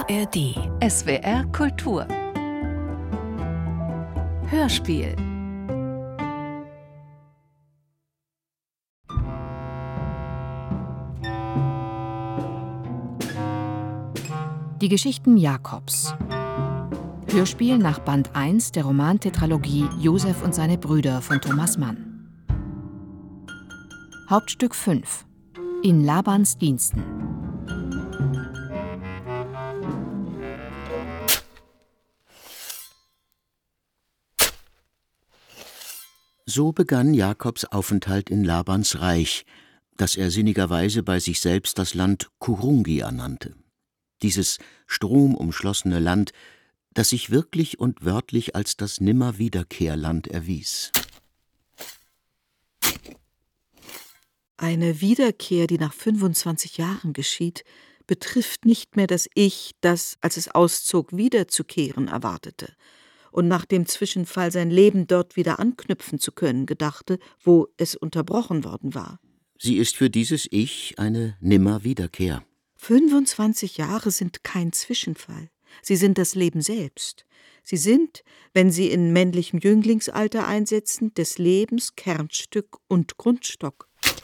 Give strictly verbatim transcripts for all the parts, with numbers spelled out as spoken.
R D. S W R Kultur. Hörspiel. Die Geschichten Jakobs. Hörspiel nach Band eins der Romantetralogie Josef und seine Brüder von Thomas Mann. Hauptstück fünf. In Labans Diensten. So begann Jakobs Aufenthalt in Labans Reich, das er sinnigerweise bei sich selbst das Land Kurungia nannte. Dieses stromumschlossene Land, das sich wirklich und wörtlich als das Nimmerwiederkehrland erwies. Eine Wiederkehr, die nach fünfundzwanzig Jahren geschieht, betrifft nicht mehr das Ich, das, als es auszog, wiederzukehren erwartete und nach dem Zwischenfall sein Leben dort wieder anknüpfen zu können gedachte, wo es unterbrochen worden war. Sie ist für dieses Ich eine Nimmerwiederkehr. fünfundzwanzig Jahre sind kein Zwischenfall. Sie sind das Leben selbst. Sie sind, wenn sie in männlichem Jünglingsalter einsetzen, des Lebens Kernstück und Grundstock.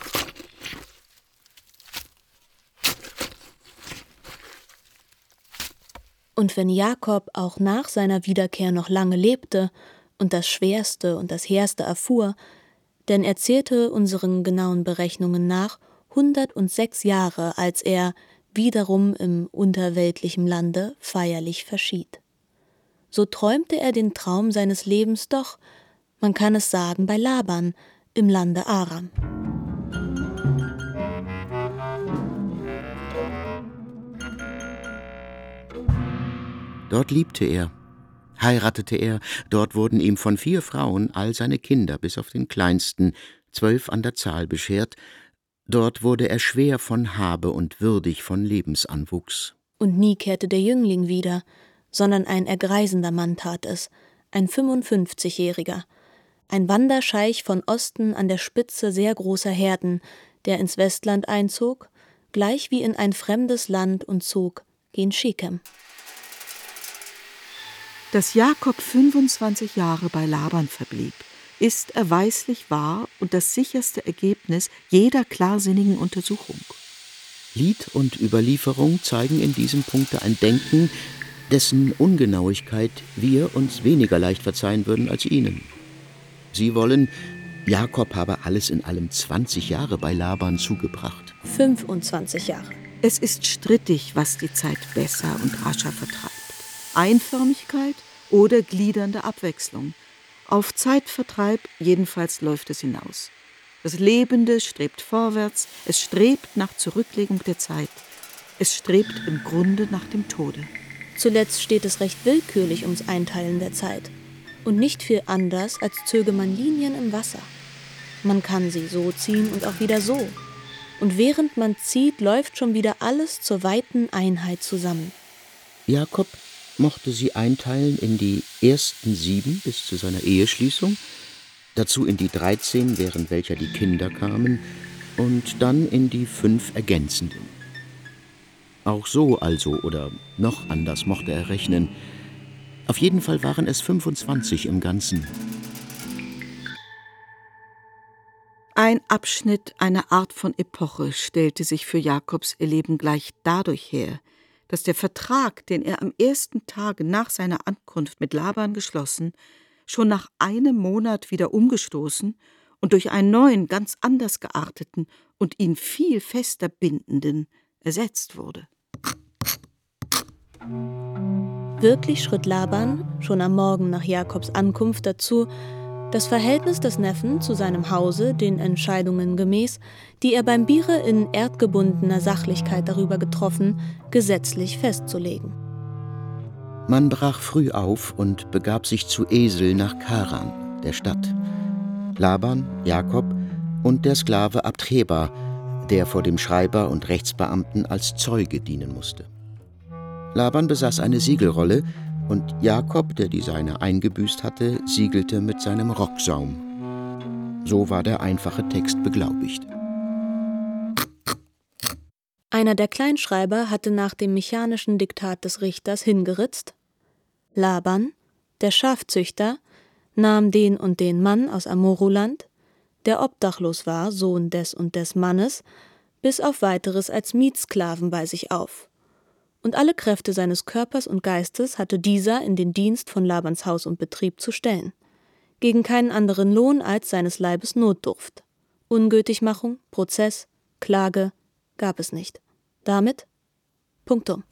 Und wenn Jakob auch nach seiner Wiederkehr noch lange lebte und das Schwerste und das Hehrste erfuhr, denn er zählte unseren genauen Berechnungen nach hundertsechs Jahre, als er wiederum im unterweltlichen Lande feierlich verschied. So träumte er den Traum seines Lebens doch, man kann es sagen, bei Laban im Lande Aram. Dort liebte er, heiratete er, dort wurden ihm von vier Frauen all seine Kinder bis auf den kleinsten, zwölf an der Zahl, beschert. Dort wurde er schwer von Habe und würdig von Lebensanwuchs. Und nie kehrte der Jüngling wieder, sondern ein ergreisender Mann tat es, ein fünfundfünfzigjähriger, ein Wanderscheich von Osten an der Spitze sehr großer Herden, der ins Westland einzog, gleich wie in ein fremdes Land und zog gen Schichem. Dass Jakob fünfundzwanzig Jahre bei Laban verblieb, ist erweislich wahr und das sicherste Ergebnis jeder klarsinnigen Untersuchung. Lied und Überlieferung zeigen in diesem Punkte ein Denken, dessen Ungenauigkeit wir uns weniger leicht verzeihen würden als ihnen. Sie wollen, Jakob habe alles in allem zwanzig Jahre bei Laban zugebracht. fünfundzwanzig Jahre. Es ist strittig, was die Zeit besser und rascher vertreibt. Einförmigkeit oder gliedernde Abwechslung. Auf Zeitvertreib jedenfalls läuft es hinaus. Das Lebende strebt vorwärts, es strebt nach Zurücklegung der Zeit. Es strebt im Grunde nach dem Tode. Zuletzt steht es recht willkürlich ums Einteilen der Zeit. Und nicht viel anders, als zöge man Linien im Wasser. Man kann sie so ziehen und auch wieder so. Und während man zieht, läuft schon wieder alles zur weiten Einheit zusammen. Jakob mochte sie einteilen in die ersten sieben bis zu seiner Eheschließung, dazu in die dreizehn, während welcher die Kinder kamen, und dann in die fünf ergänzenden. Auch so also oder noch anders mochte er rechnen. Auf jeden Fall waren es fünfundzwanzig im Ganzen. Ein Abschnitt, eine Art von Epoche stellte sich für Jakobs Erleben gleich dadurch her, dass der Vertrag, den er am ersten Tage nach seiner Ankunft mit Laban geschlossen, schon nach einem Monat wieder umgestoßen und durch einen neuen, ganz anders gearteten und ihn viel fester bindenden ersetzt wurde. Wirklich schritt Laban, schon am Morgen nach Jakobs Ankunft, dazu, das Verhältnis des Neffen zu seinem Hause, den Entscheidungen gemäß, die er beim Biere in erdgebundener Sachlichkeit darüber getroffen, gesetzlich festzulegen. Man brach früh auf und begab sich zu Esel nach Karan, der Stadt. Laban, Jakob und der Sklave Abtreba, der vor dem Schreiber und Rechtsbeamten als Zeuge dienen musste. Laban besaß eine Siegelrolle, und Jakob, der die seine eingebüßt hatte, siegelte mit seinem Rocksaum. So war der einfache Text beglaubigt. Einer der Kleinschreiber hatte nach dem mechanischen Diktat des Richters hingeritzt: Laban, der Schafzüchter, nahm den und den Mann aus Amoruland, der obdachlos war, Sohn des und des Mannes, bis auf Weiteres als Mietsklaven bei sich auf. Und alle Kräfte seines Körpers und Geistes hatte dieser in den Dienst von Labans Haus und Betrieb zu stellen, gegen keinen anderen Lohn als seines Leibes Notdurft. Ungültigmachung, Prozess, Klage gab es nicht. Damit Punktum.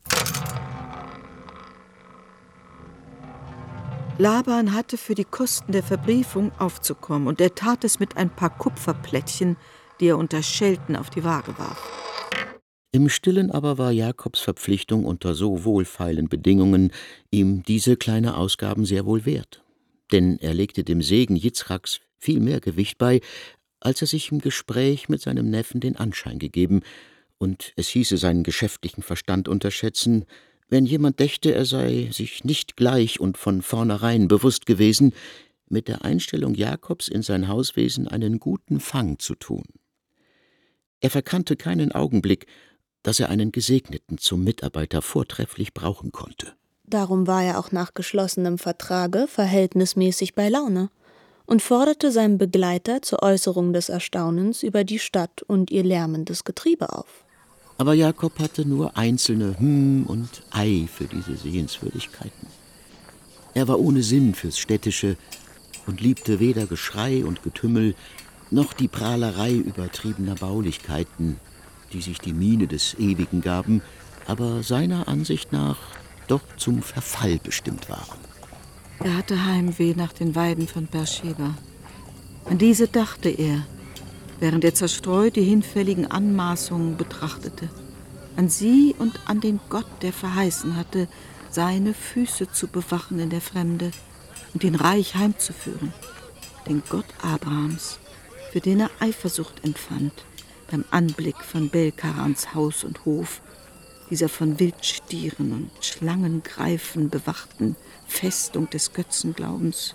Laban hatte für die Kosten der Verbriefung aufzukommen, und er tat es mit ein paar Kupferplättchen, die er unter Schelten auf die Waage warf. Im Stillen aber war Jakobs Verpflichtung unter so wohlfeilen Bedingungen ihm diese kleine Ausgaben sehr wohl wert. Denn er legte dem Segen Jitzraks viel mehr Gewicht bei, als er sich im Gespräch mit seinem Neffen den Anschein gegeben, und es hieße seinen geschäftlichen Verstand unterschätzen, wenn jemand dächte, er sei sich nicht gleich und von vornherein bewusst gewesen, mit der Einstellung Jakobs in sein Hauswesen einen guten Fang zu tun. Er verkannte keinen Augenblick, dass er einen Gesegneten zum Mitarbeiter vortrefflich brauchen konnte. Darum war er auch nach geschlossenem Vertrage verhältnismäßig bei Laune und forderte seinen Begleiter zur Äußerung des Erstaunens über die Stadt und ihr lärmendes Getriebe auf. Aber Jakob hatte nur einzelne Hm und Ei für diese Sehenswürdigkeiten. Er war ohne Sinn fürs Städtische und liebte weder Geschrei und Getümmel, noch die Prahlerei übertriebener Baulichkeiten, die sich die Miene des Ewigen gaben, aber seiner Ansicht nach doch zum Verfall bestimmt waren. Er hatte Heimweh nach den Weiden von Beersheba. An diese dachte er, während er zerstreut die hinfälligen Anmaßungen betrachtete. An sie und an den Gott, der verheißen hatte, seine Füße zu bewachen in der Fremde und ihn reich heimzuführen. Den Gott Abrahams, für den er Eifersucht empfand beim Anblick von Belkarans Haus und Hof, dieser von Wildstieren und Schlangengreifen bewachten Festung des Götzenglaubens.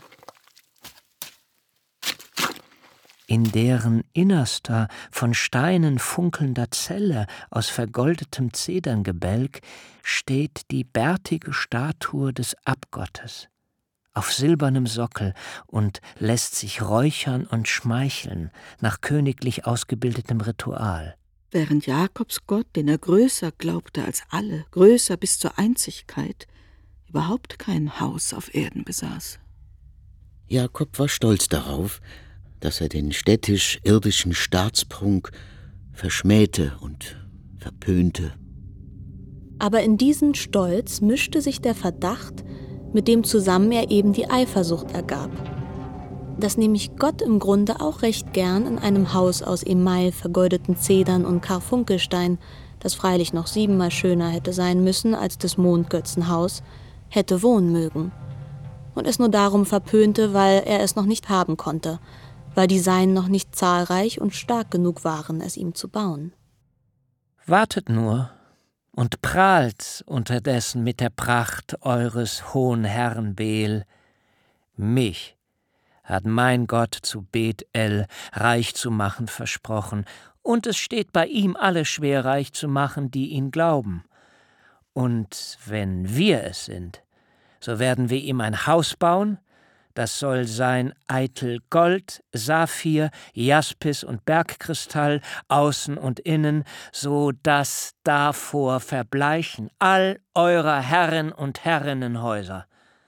In deren innerster, von Steinen funkelnder Zelle aus vergoldetem Zederngebälk steht die bärtige Statue des Abgottes auf silbernem Sockel und lässt sich räuchern und schmeicheln nach königlich ausgebildetem Ritual. Während Jakobs Gott, den er größer glaubte als alle, größer bis zur Einzigkeit, überhaupt kein Haus auf Erden besaß. Jakob war stolz darauf, dass er den städtisch-irdischen Staatsprunk verschmähte und verpönte. Aber in diesen Stolz mischte sich der Verdacht, mit dem zusammen er eben die Eifersucht ergab. Dass nämlich Gott im Grunde auch recht gern in einem Haus aus Email, vergoldeten Zedern und Karfunkelstein, das freilich noch siebenmal schöner hätte sein müssen als des Mondgötzenhaus, hätte wohnen mögen. Und es nur darum verpönte, weil er es noch nicht haben konnte, weil die Seinen noch nicht zahlreich und stark genug waren, es ihm zu bauen. Wartet nur und prahlt unterdessen mit der Pracht eures hohen Herrn Bel. Mich hat mein Gott zu Bethel reich zu machen versprochen, und es steht bei ihm, alle schwer reich zu machen, die ihn glauben. Und wenn wir es sind, so werden wir ihm ein Haus bauen, das soll sein eitel Gold, Saphir, Jaspis und Bergkristall, außen und innen, so dass davor verbleichen all eurer Herren und Herrinnenhäuser.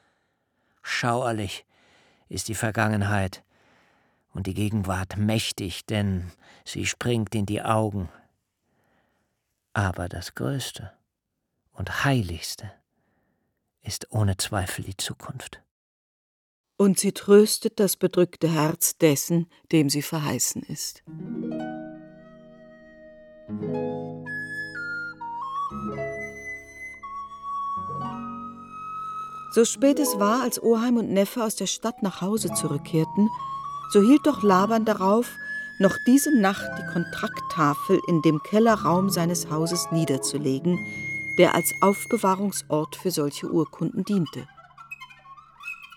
Schauerlich ist die Vergangenheit und die Gegenwart mächtig, denn sie springt in die Augen. Aber das Größte und Heiligste ist ohne Zweifel die Zukunft. Und sie tröstet das bedrückte Herz dessen, dem sie verheißen ist. So spät es war, als Oheim und Neffe aus der Stadt nach Hause zurückkehrten, so hielt doch Laban darauf, noch diese Nacht die Kontrakttafel in dem Kellerraum seines Hauses niederzulegen, der als Aufbewahrungsort für solche Urkunden diente.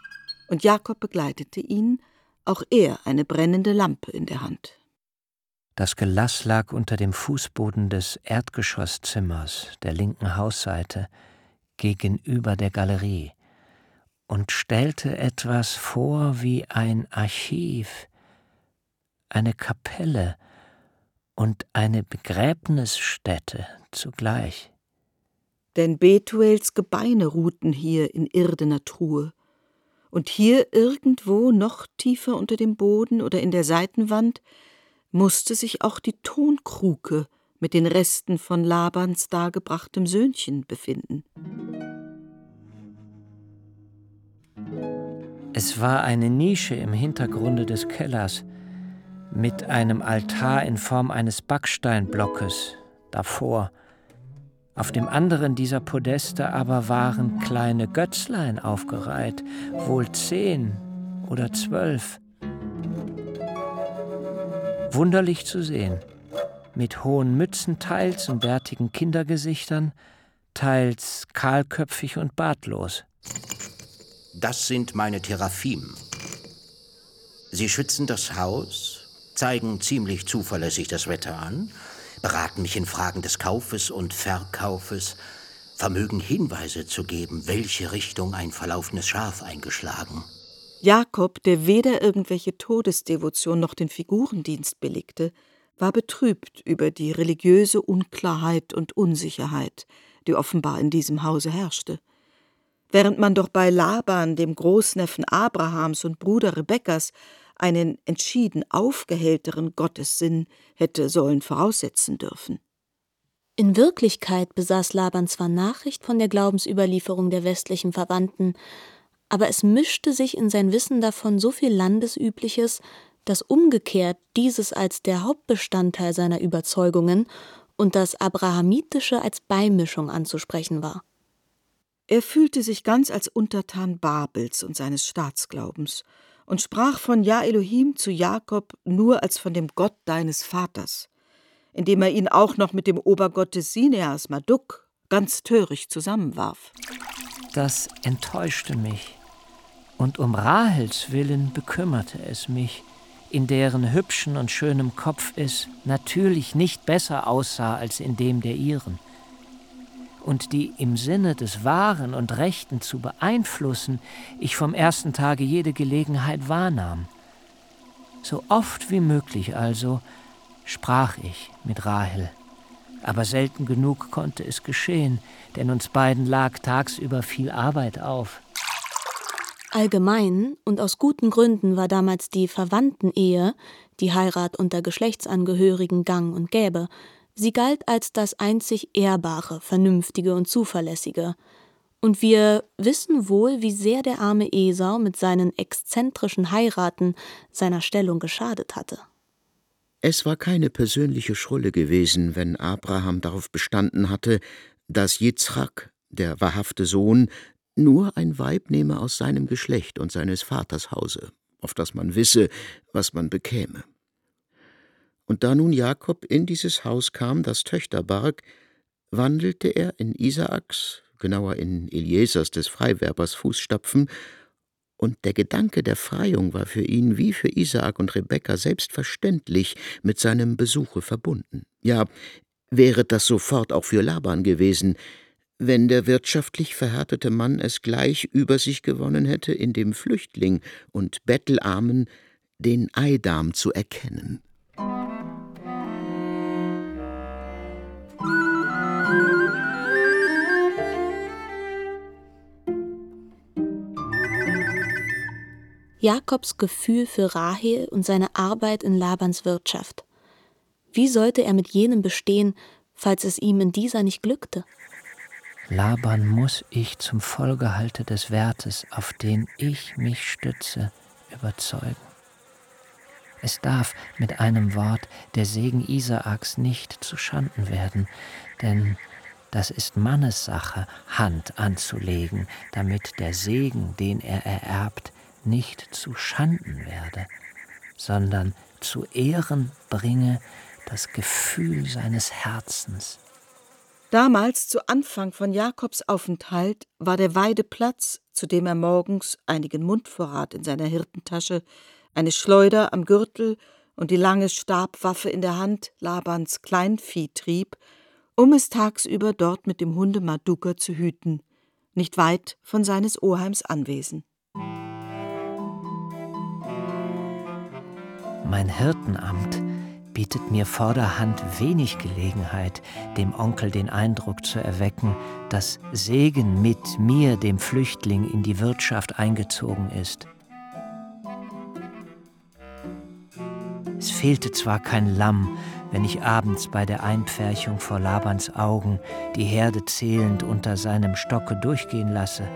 Und Jakob begleitete ihn, auch er eine brennende Lampe in der Hand. Das Gelaß lag unter dem Fußboden des Erdgeschosszimmers der linken Hausseite gegenüber der Galerie und stellte etwas vor wie ein Archiv, eine Kapelle und eine Begräbnisstätte zugleich. Denn Betuels Gebeine ruhten hier in irdener Truhe. Und hier irgendwo noch tiefer unter dem Boden oder in der Seitenwand musste sich auch die Tonkruke mit den Resten von Labans dargebrachtem Söhnchen befinden. Es war eine Nische im Hintergrunde des Kellers mit einem Altar in Form eines Backsteinblockes davor. Auf dem anderen dieser Podeste aber waren kleine Götzlein aufgereiht, wohl zehn oder zwölf. Wunderlich zu sehen, mit hohen Mützen teils und bärtigen Kindergesichtern, teils kahlköpfig und bartlos. Das sind meine Teraphim. Sie schützen das Haus, zeigen ziemlich zuverlässig das Wetter an, beraten mich in Fragen des Kaufes und Verkaufes, vermögen Hinweise zu geben, welche Richtung ein verlaufenes Schaf eingeschlagen. Jakob, der weder irgendwelche Todesdevotion noch den Figurendienst billigte, war betrübt über die religiöse Unklarheit und Unsicherheit, die offenbar in diesem Hause herrschte. Während man doch bei Laban, dem Großneffen Abrahams und Bruder Rebekkas, einen entschieden aufgehellteren Gottessinn hätte sollen voraussetzen dürfen. In Wirklichkeit besaß Laban zwar Nachricht von der Glaubensüberlieferung der westlichen Verwandten, aber es mischte sich in sein Wissen davon so viel Landesübliches, dass umgekehrt dieses als der Hauptbestandteil seiner Überzeugungen und das Abrahamitische als Beimischung anzusprechen war. Er fühlte sich ganz als Untertan Babels und seines Staatsglaubens und sprach von Ja Elohim zu Jakob nur als von dem Gott deines Vaters, indem er ihn auch noch mit dem Obergott des Sineas, Marduk, ganz töricht zusammenwarf. Das enttäuschte mich, und um Rahels willen bekümmerte es mich, in deren hübschen und schönem Kopf es natürlich nicht besser aussah als in dem der ihren, und die im Sinne des Wahren und Rechten zu beeinflussen, ich vom ersten Tage jede Gelegenheit wahrnahm. So oft wie möglich also sprach ich mit Rahel, aber selten genug konnte es geschehen, denn uns beiden lag tagsüber viel Arbeit auf. Allgemein und aus guten Gründen war damals die Verwandtenehe, die Heirat unter Geschlechtsangehörigen gang und gäbe. Sie galt als das einzig Ehrbare, Vernünftige und Zuverlässige. Und wir wissen wohl, wie sehr der arme Esau mit seinen exzentrischen Heiraten seiner Stellung geschadet hatte. Es war keine persönliche Schrulle gewesen, wenn Abraham darauf bestanden hatte, dass Jitzchak, der wahrhafte Sohn, nur ein Weib nehme aus seinem Geschlecht und seines Vaters Hause, auf das man wisse, was man bekäme. Und da nun Jakob in dieses Haus kam, das Töchterbarg, wandelte er in Isaaks, genauer in Eliesers des Freiwerbers Fußstapfen, und der Gedanke der Freiung war für ihn wie für Isaak und Rebekka selbstverständlich mit seinem Besuche verbunden. Ja, wäre das sofort auch für Laban gewesen, wenn der wirtschaftlich verhärtete Mann es gleich über sich gewonnen hätte, in dem Flüchtling und Bettelarmen den Eidam zu erkennen. Jakobs Gefühl für Rahel und seine Arbeit in Labans Wirtschaft. Wie sollte er mit jenem bestehen, falls es ihm in dieser nicht glückte? Laban muss ich zum Vollgehalte des Wertes, auf den ich mich stütze, überzeugen. Es darf mit einem Wort der Segen Isaaks nicht zuschanden werden, denn das ist Mannessache, Hand anzulegen, damit der Segen, den er ererbt, nicht zu Schanden werde, sondern zu Ehren bringe das Gefühl seines Herzens. Damals, zu Anfang von Jakobs Aufenthalt, war der Weideplatz, zu dem er morgens einigen Mundvorrat in seiner Hirtentasche, eine Schleuder am Gürtel und die lange Stabwaffe in der Hand Labans Kleinvieh trieb, um es tagsüber dort mit dem Hunde Maduka zu hüten, nicht weit von seines Oheims Anwesen. Mein Hirtenamt bietet mir vorderhand wenig Gelegenheit, dem Onkel den Eindruck zu erwecken, dass Segen mit mir, dem Flüchtling, in die Wirtschaft eingezogen ist. Es fehlte zwar kein Lamm, wenn ich abends bei der Einpferchung vor Labans Augen die Herde zählend unter seinem Stocke durchgehen lasse,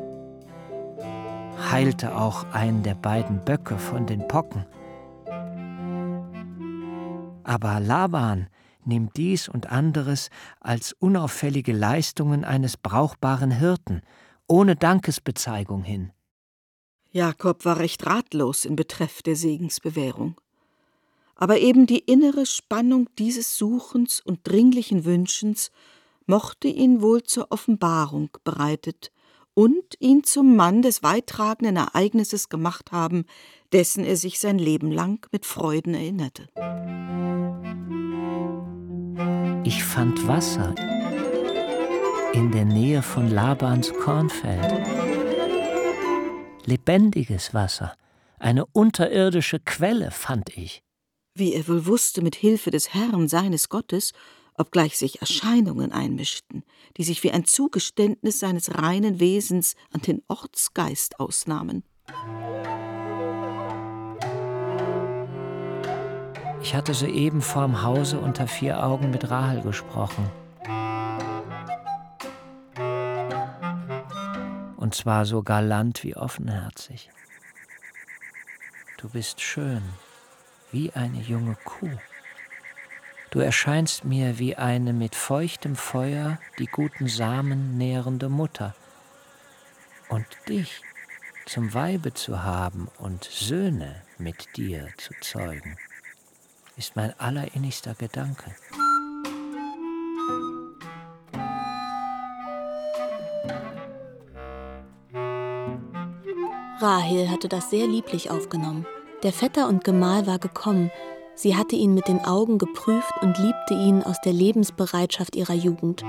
heilte auch ein der beiden Böcke von den Pocken. Aber Laban nimmt dies und anderes als unauffällige Leistungen eines brauchbaren Hirten, ohne Dankesbezeigung hin. Jakob war recht ratlos in Betreff der Segensbewährung. Aber eben die innere Spannung dieses Suchens und dringlichen Wünschens mochte ihn wohl zur Offenbarung bereitet und ihn zum Mann des weittragenden Ereignisses gemacht haben, dessen er sich sein Leben lang mit Freuden erinnerte. Ich fand Wasser in der Nähe von Labans Kornfeld. Lebendiges Wasser, eine unterirdische Quelle fand ich. Wie er wohl wusste, mit Hilfe des Herrn, seines Gottes, obgleich sich Erscheinungen einmischten, die sich wie ein Zugeständnis seines reinen Wesens an den Ortsgeist ausnahmen. Ich hatte soeben vorm Hause unter vier Augen mit Rahel gesprochen. Und zwar so galant wie offenherzig. Du bist schön, wie eine junge Kuh. Du erscheinst mir wie eine mit feuchtem Feuer die guten Samen nährende Mutter. Und dich zum Weibe zu haben und Söhne mit dir zu zeugen, ist mein allerinnigster Gedanke. Rahel hatte das sehr lieblich aufgenommen. Der Vetter und Gemahl war gekommen. Sie hatte ihn mit den Augen geprüft und liebte ihn aus der Lebensbereitschaft ihrer Jugend.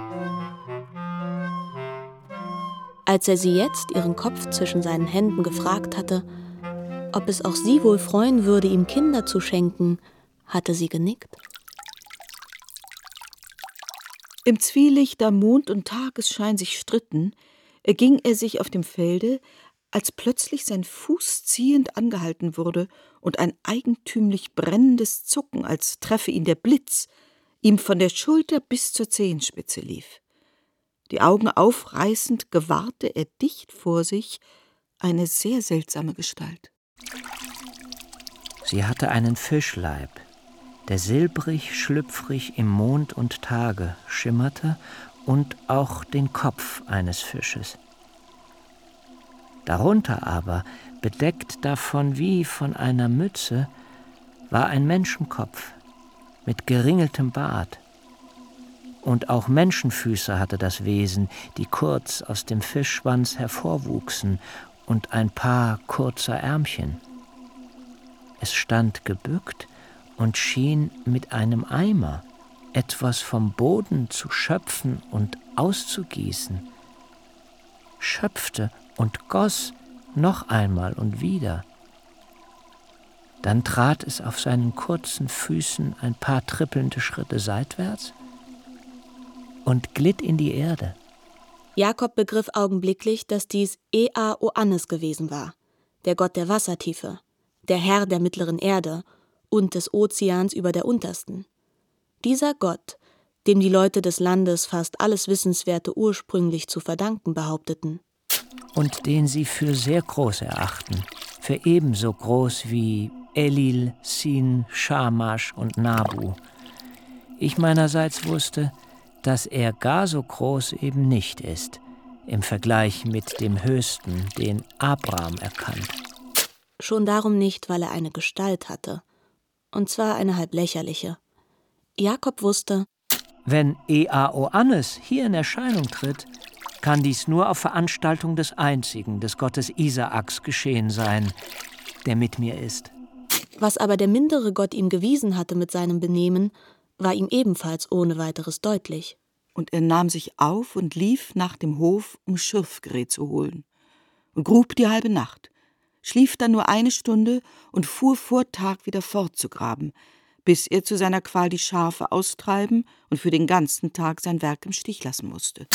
Als er sie jetzt, ihren Kopf zwischen seinen Händen, gefragt hatte, ob es auch sie wohl freuen würde, ihm Kinder zu schenken, hatte sie genickt. Im Zwielicht, da Mond und Tagesschein sich stritten, erging er sich auf dem Felde, als plötzlich sein Fuß ziehend angehalten wurde und ein eigentümlich brennendes Zucken, als treffe ihn der Blitz, ihm von der Schulter bis zur Zehenspitze lief. Die Augen aufreißend gewahrte er dicht vor sich eine sehr seltsame Gestalt. Sie hatte einen Fischleib, der silbrig, schlüpfrig im Mond und Tage schimmerte, und auch den Kopf eines Fisches. Darunter aber, bedeckt davon wie von einer Mütze, war ein Menschenkopf mit geringeltem Bart. Und auch Menschenfüße hatte das Wesen, die kurz aus dem Fischschwanz hervorwuchsen, und ein paar kurzer Ärmchen. Es stand gebückt und schien mit einem Eimer etwas vom Boden zu schöpfen und auszugießen, schöpfte und goss noch einmal und wieder. Dann trat es auf seinen kurzen Füßen ein paar trippelnde Schritte seitwärts und glitt in die Erde. Jakob begriff augenblicklich, dass dies Ea Oannes gewesen war, der Gott der Wassertiefe, der Herr der mittleren Erde und des Ozeans über der untersten. Dieser Gott, dem die Leute des Landes fast alles Wissenswerte ursprünglich zu verdanken behaupteten. Und den sie für sehr groß erachten, für ebenso groß wie Elil, Sin, Shamash und Nabu. Ich meinerseits wusste, dass er gar so groß eben nicht ist, im Vergleich mit dem Höchsten, den Abraham erkannt. Schon darum nicht, weil er eine Gestalt hatte, und zwar eine halb lächerliche. Jakob wusste, wenn Ea Oannes hier in Erscheinung tritt, kann dies nur auf Veranstaltung des Einzigen, des Gottes Isaaks, geschehen sein, der mit mir ist. Was aber der mindere Gott ihm gewiesen hatte mit seinem Benehmen, war ihm ebenfalls ohne weiteres deutlich. Und er nahm sich auf und lief nach dem Hof, um Schürfgerät zu holen, und grub die halbe Nacht, schlief dann nur eine Stunde und fuhr vor Tag wieder fort zu graben, bis er zu seiner Qual die Schafe austreiben und für den ganzen Tag sein Werk im Stich lassen musste.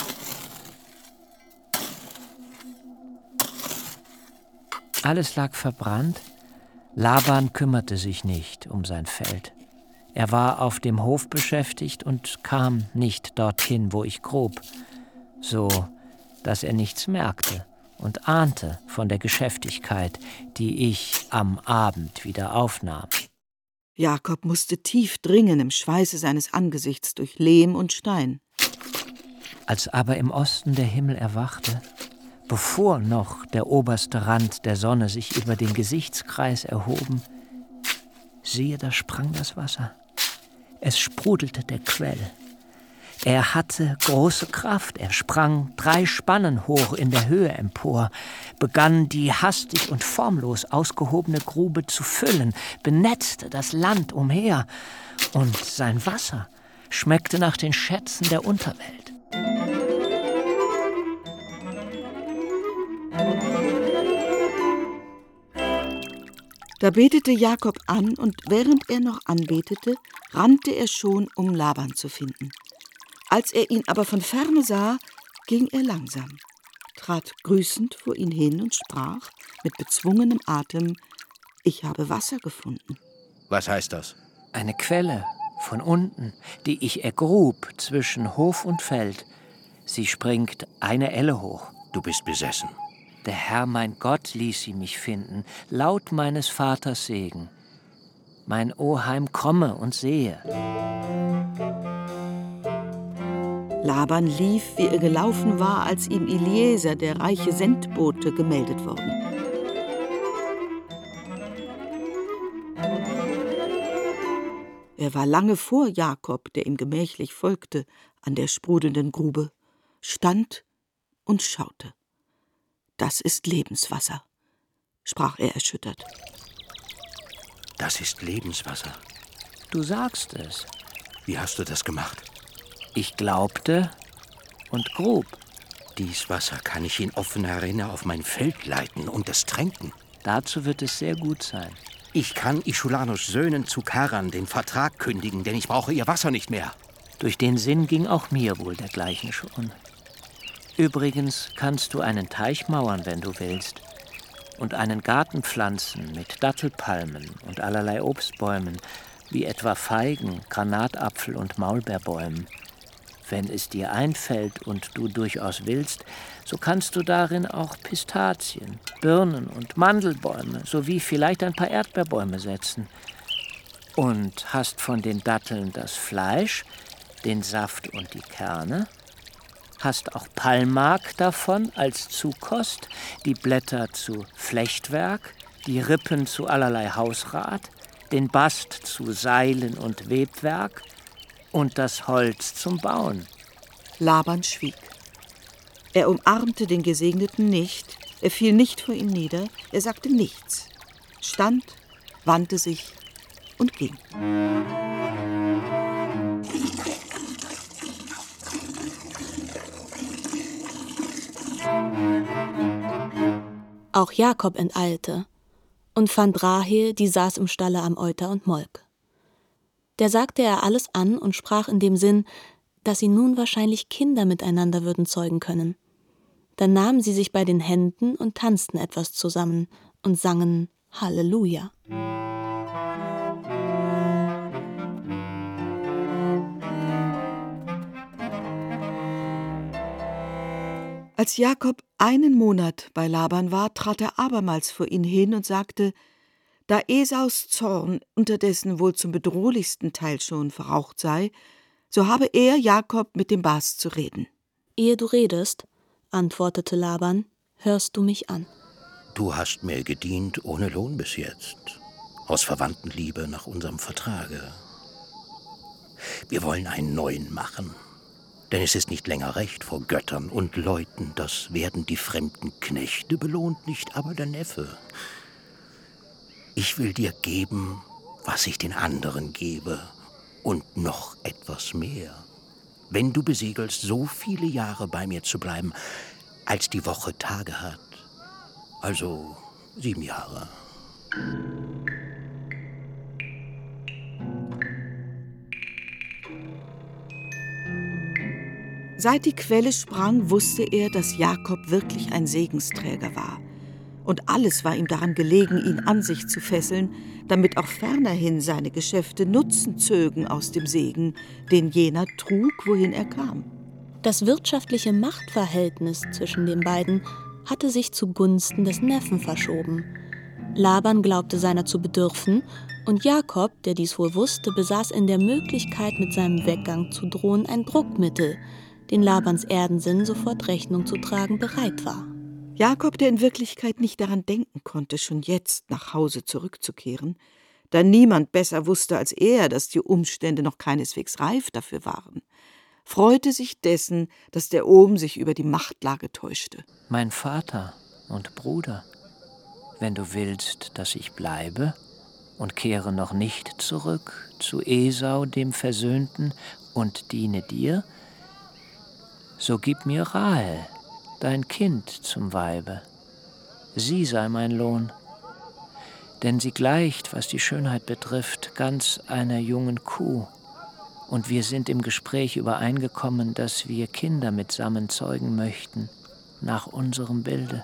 Alles lag verbrannt. Laban kümmerte sich nicht um sein Feld. Er war auf dem Hof beschäftigt und kam nicht dorthin, wo ich grub, so dass er nichts merkte und ahnte von der Geschäftigkeit, die ich am Abend wieder aufnahm. Jakob musste tief dringen im Schweiße seines Angesichts durch Lehm und Stein. Als aber im Osten der Himmel erwachte, bevor noch der oberste Rand der Sonne sich über den Gesichtskreis erhoben, siehe, da sprang das Wasser. Es sprudelte der Quell. Er hatte große Kraft. Er sprang drei Spannen hoch in der Höhe empor, begann die hastig und formlos ausgehobene Grube zu füllen, benetzte das Land umher, und sein Wasser schmeckte nach den Schätzen der Unterwelt. Da betete Jakob an, und während er noch anbetete, rannte er schon, um Laban zu finden. Als er ihn aber von ferne sah, ging er langsam, trat grüßend vor ihn hin und sprach mit bezwungenem Atem: »Ich habe Wasser gefunden.« Was heißt das? Eine Quelle von unten, die ich ergrub zwischen Hof und Feld. Sie springt eine Elle hoch. Du bist besessen. Der Herr, mein Gott, ließ sie mich finden, laut meines Vaters Segen. Mein Oheim komme und sehe. Laban lief, wie er gelaufen war, als ihm Eliezer, der reiche Sendbote, gemeldet worden. Er war lange vor Jakob, der ihm gemächlich folgte, an der sprudelnden Grube, stand und schaute. »Das ist Lebenswasser«, sprach er erschüttert. Das ist Lebenswasser. Du sagst es. Wie hast du das gemacht? Ich glaubte und grub. Dies Wasser kann ich in offener Rinne auf mein Feld leiten und es tränken. Dazu wird es sehr gut sein. Ich kann Ischulanos Söhnen zu Karan den Vertrag kündigen, denn ich brauche ihr Wasser nicht mehr. Durch den Sinn ging auch mir wohl dergleichen schon. Übrigens kannst du einen Teich mauern, wenn du willst, und einen Garten pflanzen mit Dattelpalmen und allerlei Obstbäumen, wie etwa Feigen, Granatapfel und Maulbeerbäumen. Wenn es dir einfällt und du durchaus willst, so kannst du darin auch Pistazien, Birnen und Mandelbäume sowie vielleicht ein paar Erdbeerbäume setzen. Und hast von den Datteln das Fleisch, den Saft und die Kerne, hast auch Palmmark davon als Zukost, die Blätter zu Flechtwerk, die Rippen zu allerlei Hausrat, den Bast zu Seilen und Webwerk und das Holz zum Bauen. Laban schwieg. Er umarmte den Gesegneten nicht, er fiel nicht vor ihm nieder, er sagte nichts, stand, wandte sich und ging. Auch Jakob enteilte und fand Rahel, die saß im Stalle am Euter und molk. Der sagte er alles an und sprach in dem Sinn, dass sie nun wahrscheinlich Kinder miteinander würden zeugen können. Dann nahmen sie sich bei den Händen und tanzten etwas zusammen und sangen Halleluja. Als Jakob einen Monat bei Laban war, trat er abermals vor ihn hin und sagte: Da Esaus Zorn unterdessen wohl zum bedrohlichsten Teil schon verraucht sei, so habe er, Jakob, mit dem Bas zu reden. Ehe du redest, antwortete Laban, hörst du mich an. Du hast mir gedient ohne Lohn bis jetzt, aus Verwandtenliebe nach unserem Vertrage. Wir wollen einen neuen machen. Denn es ist nicht länger recht vor Göttern und Leuten, das werden die fremden Knechte belohnt, nicht aber der Neffe. Ich will dir geben, was ich den anderen gebe, und noch etwas mehr. Wenn du besiegelst, so viele Jahre bei mir zu bleiben, als die Woche Tage hat. Also sieben Jahre. Seit die Quelle sprang, wusste er, dass Jakob wirklich ein Segensträger war. Und alles war ihm daran gelegen, ihn an sich zu fesseln, damit auch fernerhin seine Geschäfte Nutzen zögen aus dem Segen, den jener trug, wohin er kam. Das wirtschaftliche Machtverhältnis zwischen den beiden hatte sich zugunsten des Neffen verschoben. Laban glaubte seiner zu bedürfen, und Jakob, der dies wohl wusste, besaß in der Möglichkeit, mit seinem Weggang zu drohen, ein Druckmittel, den Labans Erdensinn sofort Rechnung zu tragen bereit war. Jakob, der in Wirklichkeit nicht daran denken konnte, schon jetzt nach Hause zurückzukehren, da niemand besser wusste als er, dass die Umstände noch keineswegs reif dafür waren, freute sich dessen, dass der Ohm sich über die Machtlage täuschte. Mein Vater und Bruder, wenn du willst, dass ich bleibe und kehre noch nicht zurück zu Esau, dem Versöhnten, und diene dir, so gib mir Rahel, dein Kind, zum Weibe. Sie sei mein Lohn. Denn sie gleicht, was die Schönheit betrifft, ganz einer jungen Kuh. Und wir sind im Gespräch übereingekommen, dass wir Kinder mitsammen zeugen möchten, nach unserem Bilde.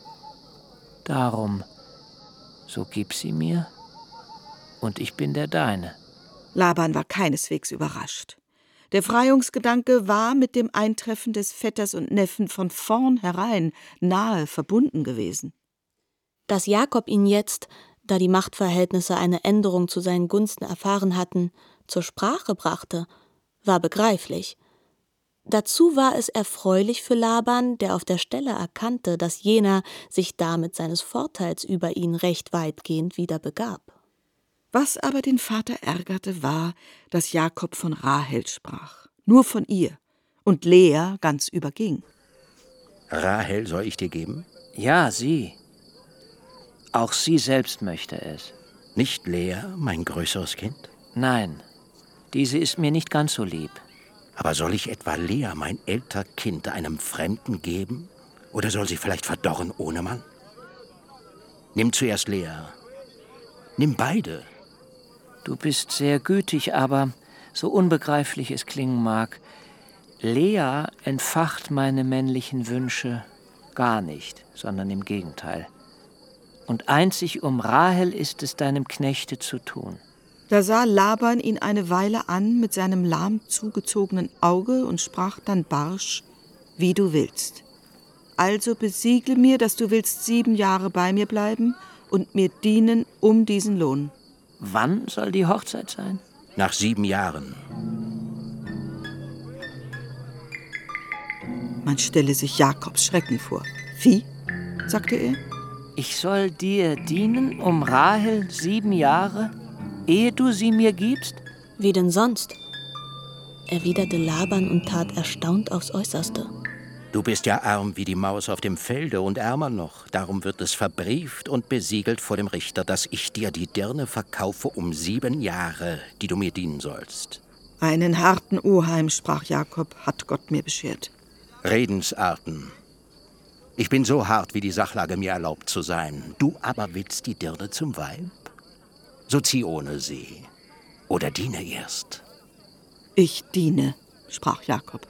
Darum, so gib sie mir, und ich bin der Deine. Laban war keineswegs überrascht. Der Freiungsgedanke war mit dem Eintreffen des Vetters und Neffen von vornherein nahe verbunden gewesen. Dass Jakob ihn jetzt, da die Machtverhältnisse eine Änderung zu seinen Gunsten erfahren hatten, zur Sprache brachte, war begreiflich. Dazu war es erfreulich für Laban, der auf der Stelle erkannte, dass jener sich damit seines Vorteils über ihn recht weitgehend wieder begab. Was aber den Vater ärgerte, war, dass Jakob von Rahel sprach, nur von ihr, und Lea ganz überging. Rahel soll ich dir geben? Ja, sie. Auch sie selbst möchte es. Nicht Lea, mein größeres Kind? Nein, diese ist mir nicht ganz so lieb. Aber soll ich etwa Lea, mein älter Kind, einem Fremden geben? Oder soll sie vielleicht verdorren ohne Mann? Nimm zuerst Lea. Nimm beide. Du bist sehr gütig, aber so unbegreiflich es klingen mag, Lea entfacht meine männlichen Wünsche gar nicht, sondern im Gegenteil. Und einzig um Rahel ist es deinem Knechte zu tun. Da sah Laban ihn eine Weile an mit seinem lahm zugezogenen Auge und sprach dann barsch: Wie du willst. Also besiegle mir, dass du willst sieben Jahre bei mir bleiben und mir dienen um diesen Lohn. Wann soll die Hochzeit sein? Nach sieben Jahren. Man stelle sich Jakobs Schrecken vor. Wie? Sagte er. Ich soll dir dienen um Rahel sieben Jahre, ehe du sie mir gibst? Wie denn sonst? Erwiderte Laban und tat erstaunt aufs Äußerste. Du bist ja arm wie die Maus auf dem Felde und ärmer noch. Darum wird es verbrieft und besiegelt vor dem Richter, dass ich dir die Dirne verkaufe um sieben Jahre, die du mir dienen sollst. Einen harten Oheim, sprach Jakob, hat Gott mir beschert. Redensarten. Ich bin so hart, wie die Sachlage mir erlaubt zu sein. Du aber willst die Dirne zum Weib? So zieh ohne sie. Oder diene erst. Ich diene, sprach Jakob.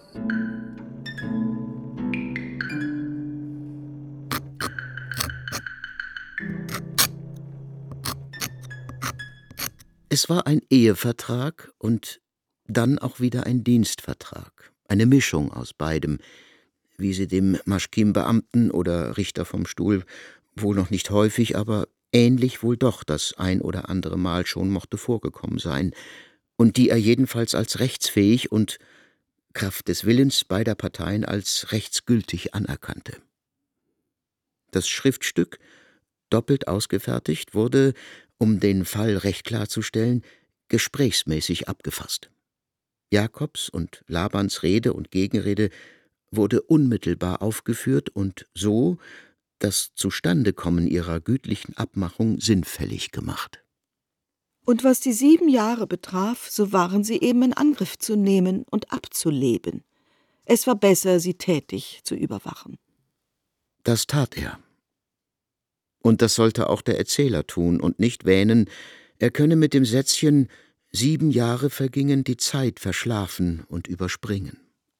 Es war ein Ehevertrag und dann auch wieder ein Dienstvertrag, eine Mischung aus beidem, wie sie dem Maschkim-Beamten oder Richter vom Stuhl wohl noch nicht häufig, aber ähnlich wohl doch das ein oder andere Mal schon mochte vorgekommen sein, und die er jedenfalls als rechtsfähig und Kraft des Willens beider Parteien als rechtsgültig anerkannte. Das Schriftstück, doppelt ausgefertigt, wurde, um den Fall recht klarzustellen, gesprächsmäßig abgefasst. Jakobs und Labans Rede und Gegenrede wurde unmittelbar aufgeführt und so, das Zustandekommen ihrer gütlichen Abmachung sinnfällig gemacht. Und was die sieben Jahre betraf, so waren sie eben in Angriff zu nehmen und abzuleben. Es war besser, sie tätig zu überwachen. Das tat er. Und das sollte auch der Erzähler tun und nicht wähnen, er könne mit dem Sätzchen »sieben Jahre vergingen, die Zeit verschlafen und überspringen«.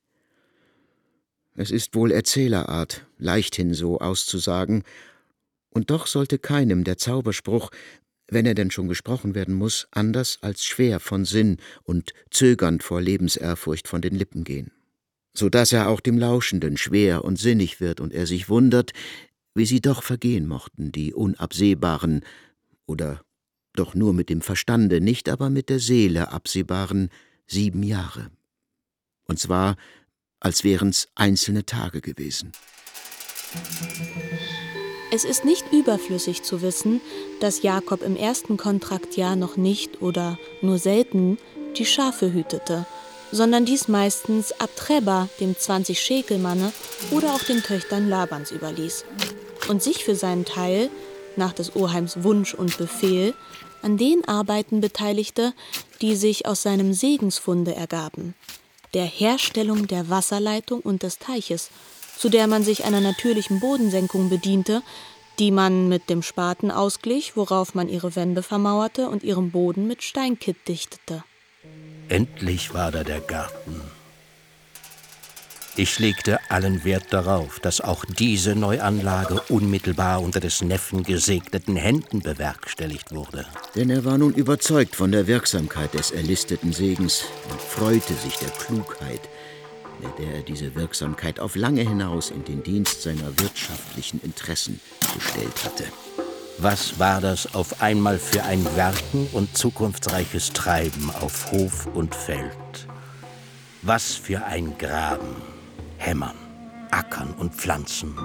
Es ist wohl Erzählerart, leichthin so auszusagen, und doch sollte keinem der Zauberspruch, wenn er denn schon gesprochen werden muss, anders als schwer von Sinn und zögernd vor Lebensehrfurcht von den Lippen gehen, so daß er auch dem Lauschenden schwer und sinnig wird und er sich wundert, wie sie doch vergehen mochten, die unabsehbaren oder doch nur mit dem Verstande, nicht aber mit der Seele absehbaren sieben Jahre. Und zwar, als wären's einzelne Tage gewesen. Es ist nicht überflüssig zu wissen, dass Jakob im ersten Kontraktjahr noch nicht oder nur selten die Schafe hütete, sondern dies meistens Abtreba, dem zwanzig-Schekelmanne, oder auch den Töchtern Labans überließ und sich für seinen Teil, nach des Oheims Wunsch und Befehl, an den Arbeiten beteiligte, die sich aus seinem Segensfunde ergaben, der Herstellung der Wasserleitung und des Teiches, zu der man sich einer natürlichen Bodensenkung bediente, die man mit dem Spaten ausglich, worauf man ihre Wände vermauerte und ihren Boden mit Steinkitt dichtete. Endlich war da der Garten. Ich legte allen Wert darauf, dass auch diese Neuanlage unmittelbar unter des Neffen gesegneten Händen bewerkstelligt wurde. Denn er war nun überzeugt von der Wirksamkeit des erlisteten Segens und freute sich der Klugheit, mit der er diese Wirksamkeit auf lange hinaus in den Dienst seiner wirtschaftlichen Interessen gestellt hatte. Was war das auf einmal für ein Werken und zukunftsreiches Treiben auf Hof und Feld? Was für ein Graben, Hämmern, Ackern und Pflanzen.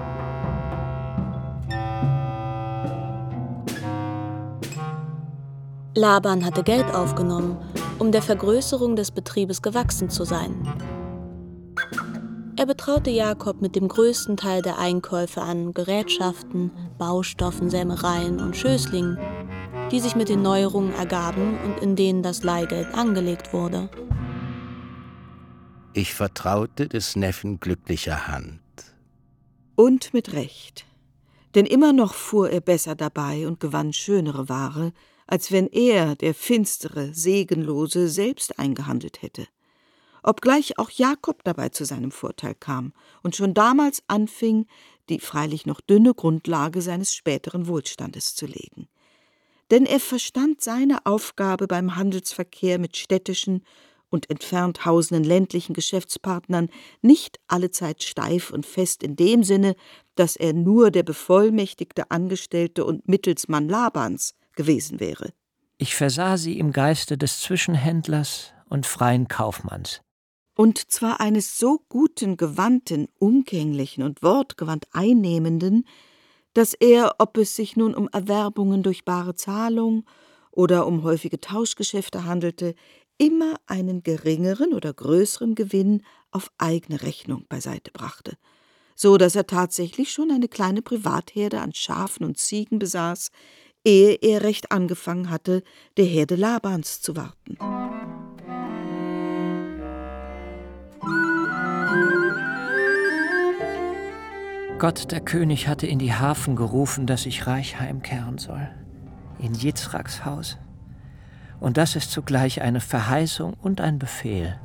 Laban hatte Geld aufgenommen, um der Vergrößerung des Betriebes gewachsen zu sein. Er betraute Jakob mit dem größten Teil der Einkäufe an Gerätschaften, Baustoffen, Sämereien und Schößlingen, die sich mit den Neuerungen ergaben und in denen das Leihgeld angelegt wurde. Ich vertraute des Neffen glücklicher Hand. Und mit Recht. Denn immer noch fuhr er besser dabei und gewann schönere Ware, als wenn er, der finstere, segenlose, selbst eingehandelt hätte. Obgleich auch Jakob dabei zu seinem Vorteil kam und schon damals anfing, die freilich noch dünne Grundlage seines späteren Wohlstandes zu legen. Denn er verstand seine Aufgabe beim Handelsverkehr mit städtischen und entfernt hausenden ländlichen Geschäftspartnern nicht allezeit steif und fest in dem Sinne, dass er nur der bevollmächtigte Angestellte und Mittelsmann Labans gewesen wäre. Ich versah sie im Geiste des Zwischenhändlers und freien Kaufmanns. Und zwar eines so guten, gewandten, umgänglichen und wortgewandt Einnehmenden, dass er, ob es sich nun um Erwerbungen durch bare Zahlung oder um häufige Tauschgeschäfte handelte, immer einen geringeren oder größeren Gewinn auf eigene Rechnung beiseite brachte, so dass er tatsächlich schon eine kleine Privatherde an Schafen und Ziegen besaß, ehe er recht angefangen hatte, der Herde Labans zu warten. Gott, der König, hatte in die Hafen gerufen, dass ich reich heimkehren soll, in Jitzraks Haus. Und das ist zugleich eine Verheißung und ein Befehl.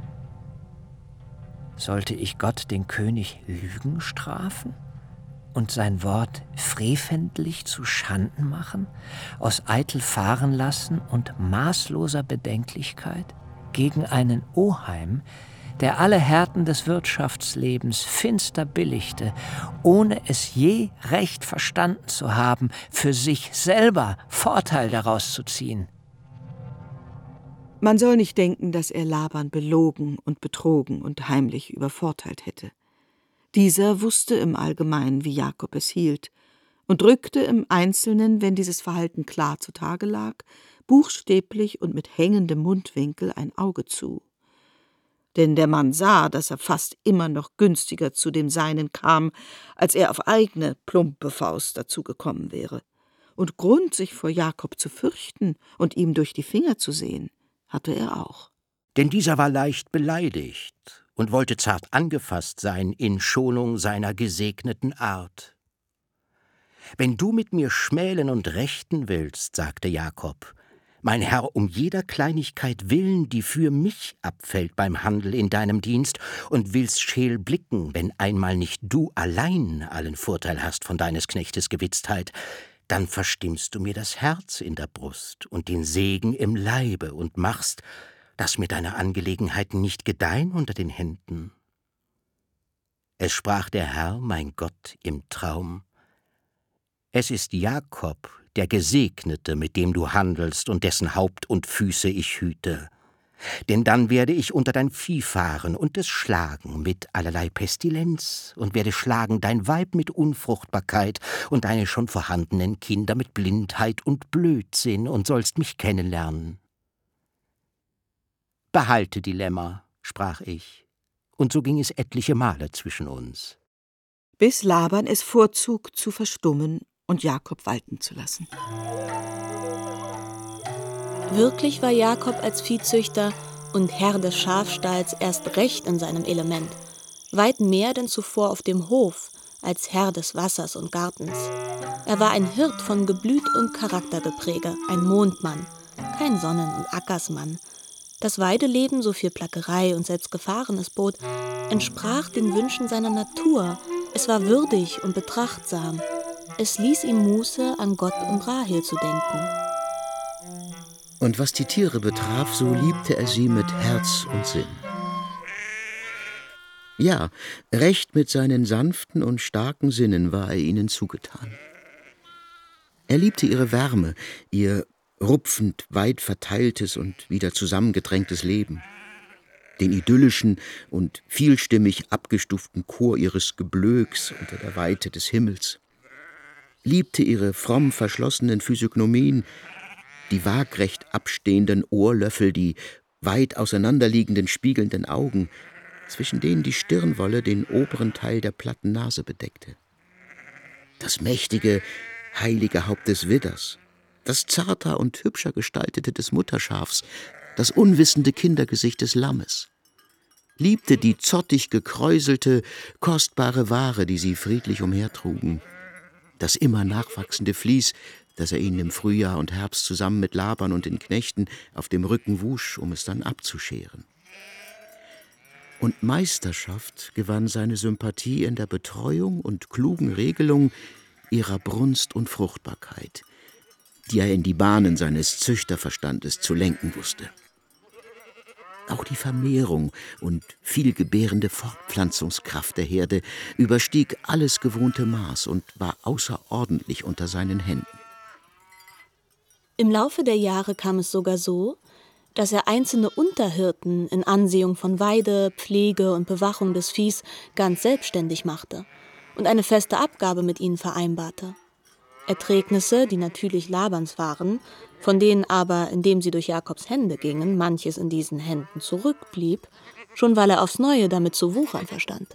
Sollte ich Gott, den König, Lügen strafen und sein Wort freventlich zu Schanden machen, aus eitel Fahrenlassen und maßloser Bedenklichkeit gegen einen Oheim, der alle Härten des Wirtschaftslebens finster billigte, ohne es je recht verstanden zu haben, für sich selber Vorteil daraus zu ziehen? Man soll nicht denken, dass er Laban belogen und betrogen und heimlich übervorteilt hätte. Dieser wusste im Allgemeinen, wie Jakob es hielt, und drückte im Einzelnen, wenn dieses Verhalten klar zutage lag, buchstäblich und mit hängendem Mundwinkel ein Auge zu. Denn der Mann sah, dass er fast immer noch günstiger zu dem Seinen kam, als er auf eigene plumpe Faust dazu gekommen wäre. Und Grund, sich vor Jakob zu fürchten und ihm durch die Finger zu sehen, hatte er auch. Denn dieser war leicht beleidigt und wollte zart angefasst sein in Schonung seiner gesegneten Art. »Wenn du mit mir schmälen und rechten willst«, sagte Jakob, »mein Herr, um jeder Kleinigkeit willen, die für mich abfällt beim Handel in deinem Dienst, und willst scheel blicken, wenn einmal nicht du allein allen Vorteil hast von deines Knechtes Gewitztheit, dann verstimmst du mir das Herz in der Brust und den Segen im Leibe und machst, dass mir deine Angelegenheiten nicht gedeihen unter den Händen.« Es sprach der Herr, mein Gott, im Traum: »Es ist Jakob, der Gesegnete, mit dem du handelst und dessen Haupt und Füße ich hüte. Denn dann werde ich unter dein Vieh fahren und es schlagen mit allerlei Pestilenz und werde schlagen dein Weib mit Unfruchtbarkeit und deine schon vorhandenen Kinder mit Blindheit und Blödsinn, und sollst mich kennenlernen. Behalte die Lämmer«, sprach ich, und so ging es etliche Male zwischen uns. Bis Laban es vorzog, zu verstummen und Jakob walten zu lassen. Wirklich war Jakob als Viehzüchter und Herr des Schafstalls erst recht in seinem Element, weit mehr denn zuvor auf dem Hof, als Herr des Wassers und Gartens. Er war ein Hirt von Geblüt und Charaktergepräge, ein Mondmann, kein Sonnen- und Ackersmann. Das Weideleben, so viel Plackerei und selbst Gefahren es bot, entsprach den Wünschen seiner Natur. Es war würdig und betrachtsam. Es ließ ihm Muße, an Gott und Rahel zu denken. Und was die Tiere betraf, so liebte er sie mit Herz und Sinn. Ja, recht mit seinen sanften und starken Sinnen war er ihnen zugetan. Er liebte ihre Wärme, ihr rupfend weit verteiltes und wieder zusammengedrängtes Leben, den idyllischen und vielstimmig abgestuften Chor ihres Geblöks unter der Weite des Himmels, liebte ihre fromm verschlossenen Physiognomien, die waagrecht abstehenden Ohrlöffel, die weit auseinanderliegenden spiegelnden Augen, zwischen denen die Stirnwolle den oberen Teil der platten Nase bedeckte, das mächtige, heilige Haupt des Widders, das zarter und hübscher gestaltete des Mutterschafs, das unwissende Kindergesicht des Lammes, liebte die zottig gekräuselte, kostbare Ware, die sie friedlich umhertrugen, das immer nachwachsende Vlies, das er ihnen im Frühjahr und Herbst zusammen mit Laban und den Knechten auf dem Rücken wusch, um es dann abzuscheren. Und Meisterschaft gewann seine Sympathie in der Betreuung und klugen Regelung ihrer Brunst und Fruchtbarkeit, die er in die Bahnen seines Züchterverstandes zu lenken wusste. Auch die Vermehrung und vielgebärende Fortpflanzungskraft der Herde überstieg alles gewohnte Maß und war außerordentlich unter seinen Händen. Im Laufe der Jahre kam es sogar so, dass er einzelne Unterhirten in Ansehung von Weide, Pflege und Bewachung des Viehs ganz selbstständig machte und eine feste Abgabe mit ihnen vereinbarte. Erträgnisse, die natürlich Labans waren, von denen aber, indem sie durch Jakobs Hände gingen, manches in diesen Händen zurückblieb, schon weil er aufs Neue damit zu wuchern verstand.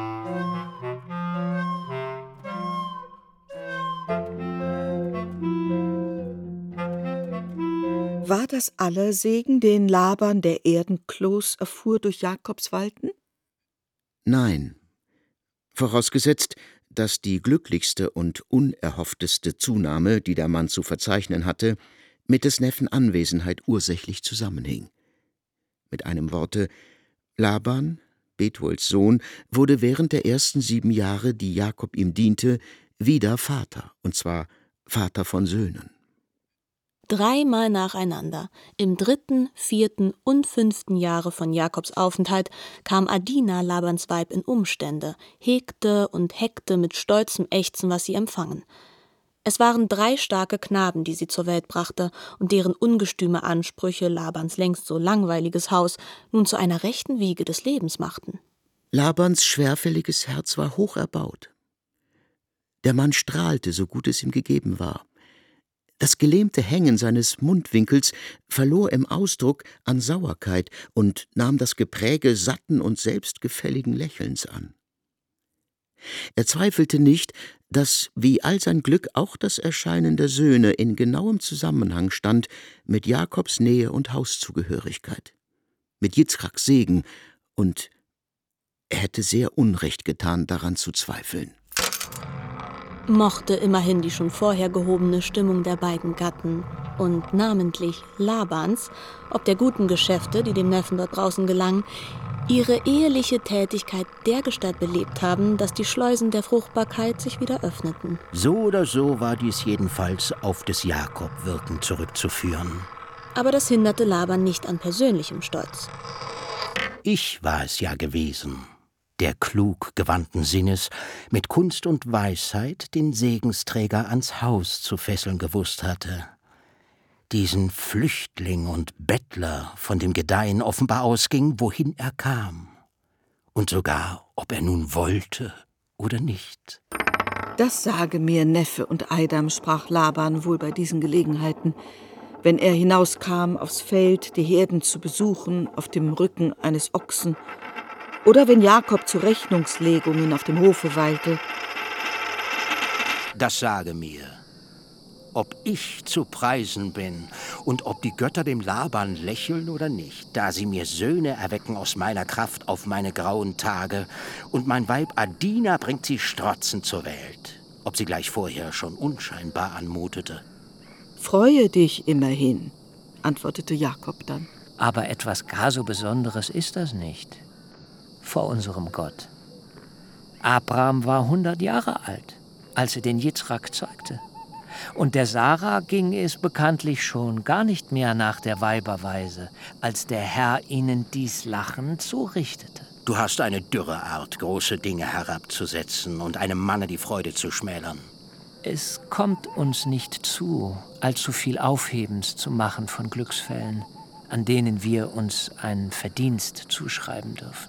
War das aller Segen, den Laban der Erdenkloß erfuhr durch Jakobs Walten? Nein, vorausgesetzt, dass die glücklichste und unerhoffteste Zunahme, die der Mann zu verzeichnen hatte, mit des Neffen Anwesenheit ursächlich zusammenhing. Mit einem Worte, Laban, Bethuels Sohn, wurde während der ersten sieben Jahre, die Jakob ihm diente, wieder Vater, und zwar Vater von Söhnen. Dreimal nacheinander, im dritten, vierten und fünften Jahre von Jakobs Aufenthalt, kam Adina, Labans Weib, in Umstände, hegte und heckte mit stolzem Ächzen, was sie empfangen. Es waren drei starke Knaben, die sie zur Welt brachte und deren ungestüme Ansprüche Labans längst so langweiliges Haus nun zu einer rechten Wiege des Lebens machten. Labans schwerfälliges Herz war hoch erbaut. Der Mann strahlte, so gut es ihm gegeben war. Das gelähmte Hängen seines Mundwinkels verlor im Ausdruck an Sauerkeit und nahm das Gepräge satten und selbstgefälligen Lächelns an. Er zweifelte nicht, dass wie all sein Glück auch das Erscheinen der Söhne in genauem Zusammenhang stand mit Jakobs Nähe und Hauszugehörigkeit, mit Jitzchaks Segen, und er hätte sehr Unrecht getan, daran zu zweifeln. Mochte immerhin die schon vorher gehobene Stimmung der beiden Gatten und namentlich Labans, ob der guten Geschäfte, die dem Neffen dort draußen gelangen, ihre eheliche Tätigkeit dergestalt belebt haben, dass die Schleusen der Fruchtbarkeit sich wieder öffneten. So oder so war dies jedenfalls auf des Jakob Wirken zurückzuführen. Aber das hinderte Laban nicht an persönlichem Stolz. Ich war es ja gewesen, der klug gewandten Sinnes, mit Kunst und Weisheit den Segensträger ans Haus zu fesseln gewusst hatte. Diesen Flüchtling und Bettler von dem Gedeihen offenbar ausging, wohin er kam. Und sogar, ob er nun wollte oder nicht. Das sage mir Neffe und Eidam, sprach Laban wohl bei diesen Gelegenheiten, wenn er hinauskam aufs Feld, die Herden zu besuchen, auf dem Rücken eines Ochsen, oder wenn Jakob zu Rechnungslegungen auf dem Hofe weilte. Das sage mir, ob ich zu preisen bin und ob die Götter dem Laban lächeln oder nicht, da sie mir Söhne erwecken aus meiner Kraft auf meine grauen Tage, und mein Weib Adina bringt sie strotzend zur Welt, ob sie gleich vorher schon unscheinbar anmutete. Freue dich immerhin, antwortete Jakob dann. Aber etwas gar so Besonderes ist das nicht. Vor unserem Gott. Abraham war hundert Jahre alt, als er den Jitzrak zeugte. Und der Sarah ging es bekanntlich schon gar nicht mehr nach der Weiberweise, als der Herr ihnen dies Lachen zurichtete. Du hast eine dürre Art, große Dinge herabzusetzen und einem Manne die Freude zu schmälern. Es kommt uns nicht zu, allzu viel Aufhebens zu machen von Glücksfällen, an denen wir uns einen Verdienst zuschreiben dürfen.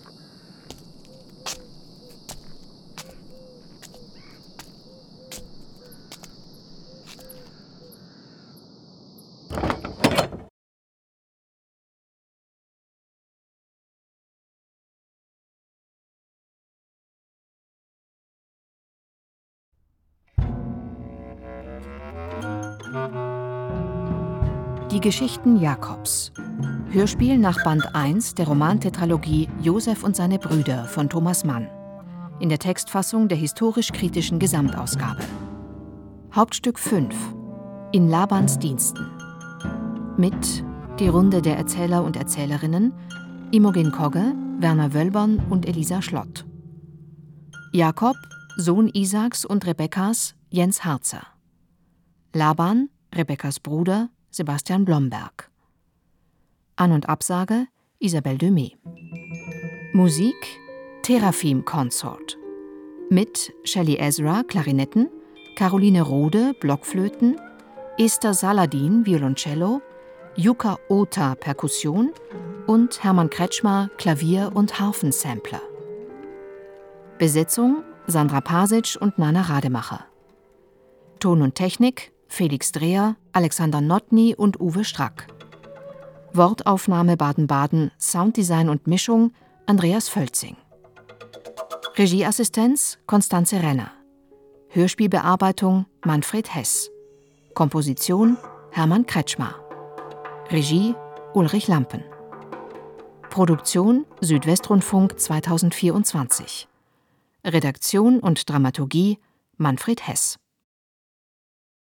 Die Geschichten Jakobs. Hörspiel nach Band eins der Romantetralogie Josef und seine Brüder von Thomas Mann. In der Textfassung der historisch-kritischen Gesamtausgabe. Hauptstück fünf. In Labans Diensten. Mit die Runde der Erzähler und Erzählerinnen Imogen Kogge, Werner Wölbern und Elisa Schlott. Jakob, Sohn Isaaks und Rebekkas, Jens Harzer. Laban, Rebekkas Bruder, Sebastian Blomberg. An- und Absage Isabelle Demey. Musik Teraphim Consort. Mit Shelley Ezra Klarinetten, Caroline Rode Blockflöten, Esther Saladin Violoncello, Jukka Ota Perkussion und Hermann Kretschmer Klavier- und Harfensampler. Besetzung Sandra Pasic und Nana Rademacher. Ton und Technik Felix Dreher, Alexander Notny und Uwe Strack. Wortaufnahme Baden-Baden, Sounddesign und Mischung Andreas Völzing. Regieassistenz Konstanze Renner. Hörspielbearbeitung Manfred Hess. Komposition Hermann Kretschmer. Regie Ulrich Lampen. Produktion Südwestrundfunk zweitausendvierundzwanzig. Redaktion und Dramaturgie Manfred Hess.